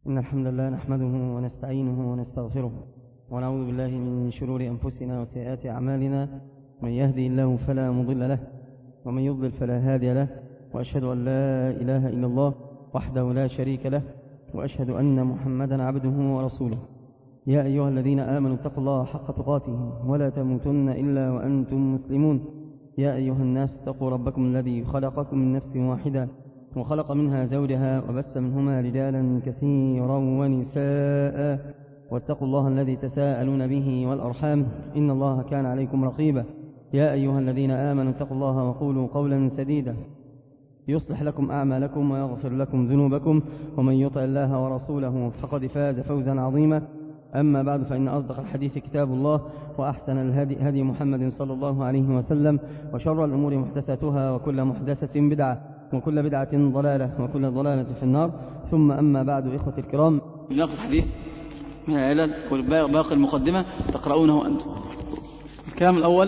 إن الحمد لله نحمده ونستعينه ونستغفره ونعوذ بالله من شرور أنفسنا وسيئات أعمالنا. من يهدي الله فلا مضل له ومن يضلل فلا هادي له، وأشهد أن لا إله إلا الله وحده لا شريك له، وأشهد أن محمدا عبده ورسوله. يا أيها الذين آمنوا اتقوا الله حق تقاته ولا تموتن إلا وأنتم مسلمون. يا أيها الناس اتقوا ربكم الذي خلقكم من نفس واحدة وخلق منها زوجها وبث منهما رجالا كثيرا ونساء، واتقوا الله الذي تساءلون به والأرحام إن الله كان عليكم رقيبا. يا أيها الذين آمنوا اتقوا الله وقولوا قولا سديدا يصلح لكم أعمالكم ويغفر لكم ذنوبكم، ومن يطع الله ورسوله فقد فاز فوزا عظيما. أما بعد، فإن أصدق الحديث كتاب الله، وأحسن الهدي هدي محمد صلى الله عليه وسلم، وشر الأمور محدثاتها، وكل محدثة بدعة، وكل بدعة ضلالة، وكل ضلالة في النار. ثم أما بعد، إخوة الكرام، ناخذ الحديث من العلل وباقي المقدمة تقرؤونه أنتم. الكلام الأول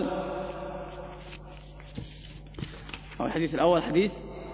أو الحديث الأول حديث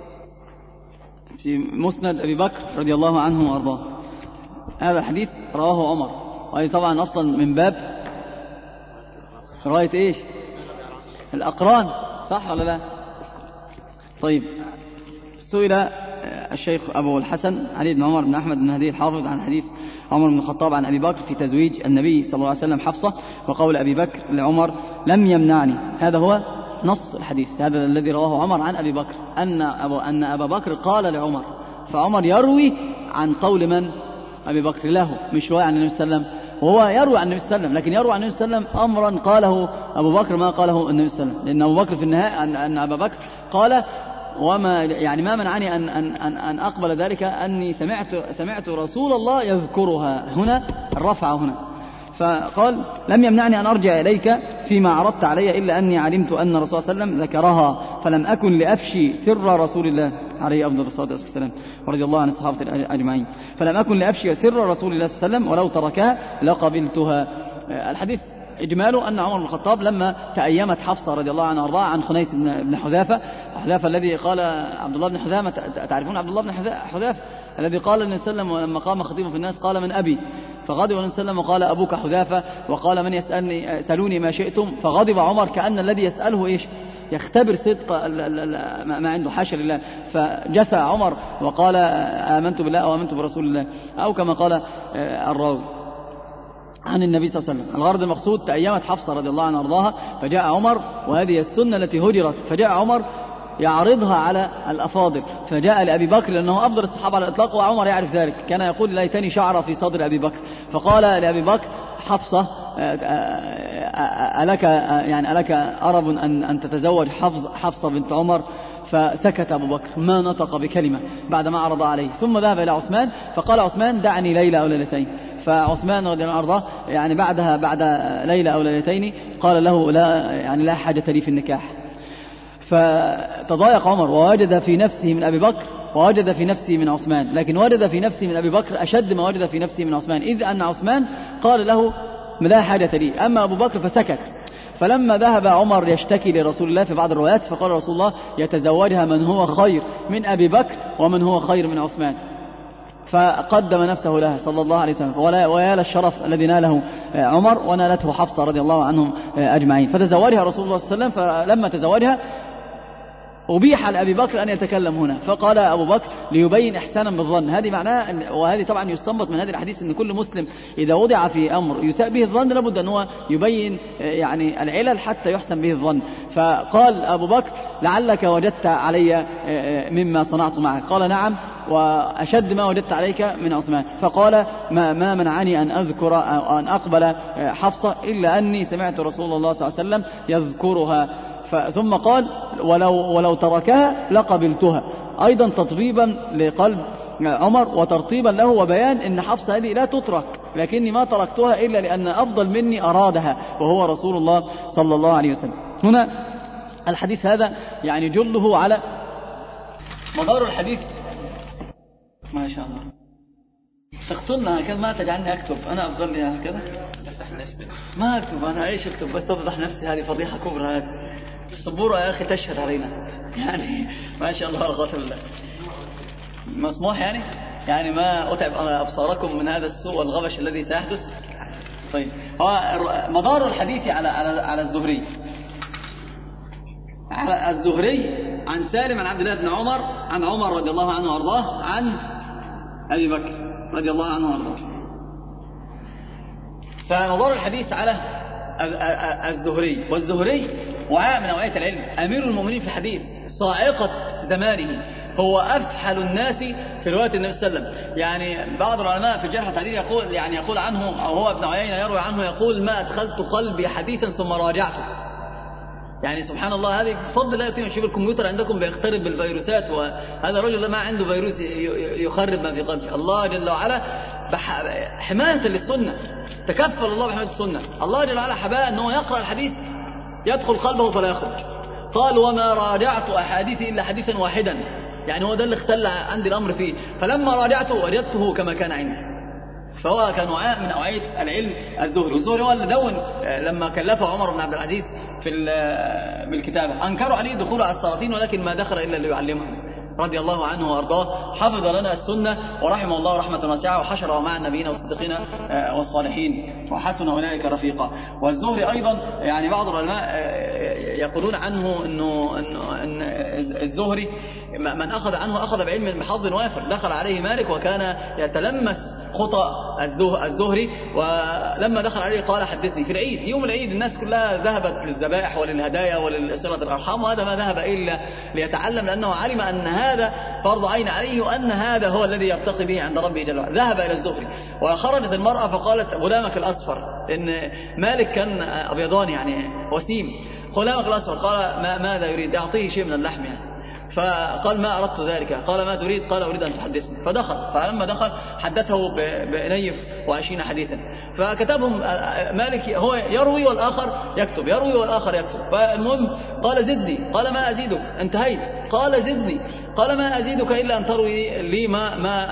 في مسند أبي بكر رضي الله عنه وأرضاه. هذا الحديث رواه عمر، وهي طبعا أصلا من باب رواية إيش؟ الأقران، صح ولا لا؟ طيب، سئل الشيخ أبو الحسن علي بن عمر بن أحمد بن هدي الحافظ عن حديث عمر بن الخطاب عن أبي بكر في تزويج النبي صلى الله عليه وسلم حفصة، وقول أبي بكر لعمر لم يمنعني. هذا هو نص الحديث، هذا الذي رواه عمر عن أبي بكر، أن أبا بكر قال لعمر، فعمر يروي عن قول من؟ أبي بكر له، مش رواية عن النبي صلى الله عليه وسلم. وهو يروي عن النبي صلى الله عليه وسلم، لكن يروي عن النبي صلى الله عليه وسلم أمرا قاله أبو بكر ما قاله النبي صلى الله عليه وسلم، لأن أبو بكر في النهاية أن أبا بكر قال وما يعني ما منعني أن أقبل ذلك أني سمعت رسول الله يذكرها. هنا الرفع هنا، فقال لم يمنعني أن أرجع إليك فيما عرضت علي إلا أني علمت أن رسول الله صلى الله عليه وسلم ذكرها، فلم أكن لأفشي سر رسول الله عليه أفضل الصلاة والسلام ورضي الله عن الصحابة أجمعين، فلم أكن لأفشي سر رسول الله صلى الله عليه وسلم ولو تركها لقبلتها. الحديث إجماله أن عمر بن الخطاب لما تأيمت حفصة رضي الله عنها وارضاها عن خنيس بن حذافة الذي قال عبد الله بن حذافة، تعرفون عبد الله بن حذافة الذي قال النبي صلى الله عليه وسلم لما قام خطيبا في الناس قال من أبي؟ فغضب النبي صلى الله عليه وسلم وقال أبوك حذافة، وقال من سألوني ما شئتم. فغضب عمر كأن الذي يسأله إيش؟ يختبر صدق ما عنده، حاشا لله. فجثى عمر وقال آمنت بالله وآمنت برسول الله، أو كما قال الراوي عن النبي صلى الله عليه وسلم. الغرض المقصود تأيمت حفصة رضي الله عنها وارضاها، فجاء عمر، وهذه السنة التي هجرت، فجاء عمر يعرضها على الأفاضل، فجاء لأبي بكر لأنه أفضل الصحابة على الإطلاق، وعمر يعرف ذلك، كان يقول ليتني شعر في صدر أبي بكر. فقال لأبي بكر حفصة ألك أرب أن تتزوج حفصة بنت عمر؟ فسكت أبو بكر ما نطق بكلمة بعدما عرض عليه. ثم ذهب إلى عثمان فقال عثمان دعني ليلة أو ليلتين. فعثمان رضي الله عنه يعني بعد ليلة أو ليلتين قال له لا حاجة لي في النكاح. فتضايق عمر ووجد في نفسه من أبي بكر ووجد في نفسه من عثمان، لكن وجد في نفسه من أبي بكر أشد ما وجد في نفسه من عثمان، إذ أن عثمان قال له لا حاجة لي، أما أبو بكر فسكت. فلما ذهب عمر يشتكي لرسول الله في بعض الروايات، فقال رسول الله يتزوجها من هو خير من أبي بكر ومن هو خير من عثمان، فقدم نفسه لها صلى الله عليه وسلم. ويا للشرف الذي ناله عمر ونالته حفصة رضي الله عنهم أجمعين. فتزوجها رسول الله صلى الله عليه وسلم، فلما تزوجها أبيح لأبي بكر أن يتكلم هنا، فقال أبو بكر ليبين إحسانا بالظن. هذه معناها، وهذه طبعا يستنبط من هذه الحديث أن كل مسلم إذا وضع في أمر يساء به الظن لابد أن هو يبين يعني العلل حتى يحسن به الظن. فقال أبو بكر لعلك وجدت علي مما صنعت معك؟ قال نعم، وأشد ما وجدت عليك من عثمان. فقال ما منعني أن أذكر أو أن أقبل حفصة إلا أني سمعت رسول الله صلى الله عليه وسلم يذكرها. ثم قال ولو تركها لقبلتها، أيضا تطبيبا لقلب عمر وترطيبا له وبيان أن حفصة هذه لا تترك، لكني ما تركتها إلا لأن أفضل مني أرادها وهو رسول الله صلى الله عليه وسلم. هنا الحديث هذا يعني جله على مدار الحديث. ما شاء الله تقتلنا هكذا، ما تجعلني أكتب، أنا أفضل لي هكذا ما أكتب، أنا إيش أكتب بس أفضح نفسي، هذه فضيحة كبرى. هذه السبورة يا أخي تشهد علينا يعني، ما شاء الله لا قوة إلا بالله. مسموح يعني يعني ما أتعب أبصاركم من هذا السوء والغبش الذي سيحدث. طيب، هو مدار الحديث على الزهري. على الزهري عن سالم عن عبد الله بن عمر عن عمر رضي الله عنه وارضاه عن أبي بكر رضي الله عنه وارضاه. فمدار الحديث على الزهري، والزهري وعاء من أوعية العلم، أمير المؤمنين في الحديث، صاعقة زمانه، هو أفحل الناس في رواية النبي صلى الله عليه وسلم. يعني بعض العلماء في الجرح والتعديل يقول عنه، أو هو ابن عيينة يروي عنه يقول: ما أدخلت قلبي حديثا ثم راجعته. يعني سبحان الله، هذه بفضل الله يتم. شوف الكمبيوتر عندكم بيخترب بالفيروسات، وهذا الرجل ما عنده فيروس يخرب ما في قلبه. الله جل وعلا حماية للسنة، تكفل الله بحماية السنة. الله جل وعلا حباه أنه يقرأ الحديث يدخل قلبه فلا يخرج. قال: وما راجعت أحاديثي إلا حديثا واحدا. يعني هو ده اللي اختل عندي الأمر فيه، فلما راجعته وجدته كما كان عندي. فهو كان وعاء من أوعية العلم الزهري. والزهري هو اللي دون لما كلفه عمر بن عبد العزيز بالكتابة، أنكروا عليه دخوله على السلاطين، ولكن ما دخل إلا ليعلمهم رضي الله عنه وأرضاه. حفظ لنا السنة ورحمه الله رحمة واسعة، وحشره مع النبيين والصديقين والصالحين، وحسن أولئك رفيقا. والزهري أيضا يعني بعض العلماء يقولون عنه إن الزهري من أخذ عنه أخذ بعلم بحظ وافر. دخل عليه مالك وكان يتلمس خطى الزهري، ولما دخل عليه قال: حدثني. في العيد، يوم العيد، الناس كلها ذهبت للذبائح وللهدايا ولصلة الأرحام، وهذا ما ذهب إلا ليتعلم، لأنه علم أن هذا فرض عين عليه، وأن هذا هو الذي يرتقي به عند ربه جل وعلا. ذهب إلى الزهري، وخرجت المرأة فقالت: غلامك الأصفر، لأن مالك كان أبيضان يعني وسيم. غلامك الأصفر. قال: ماذا يريد؟ أعطيه شيء من اللحم يعني. فقال: ما أردت ذلك. قال: ما تريد؟ قال: أريد أن تحدثني. فدخل، فلما دخل حدثه بنيف 20 حديثا. فكتبهم مالك، هو يروي والآخر يكتب، يروي والآخر يكتب. فالمهم قال: زدني. قال: ما أزيدك، انتهيت. قال: زدني. قال: ما أزيدك إلا أن تروي لي ما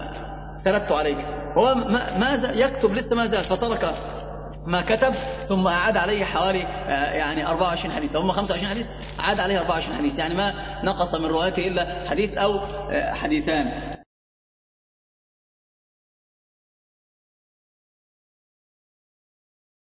سردت عليك. هو ما يكتب لسه ما زال، فترك ما كتب، ثم أعاد عليه حوالي يعني 24 حديث، هم 25 حديث، أعاد عليه 24 حديث، يعني ما نقص من روايته إلا حديث أو حديثان.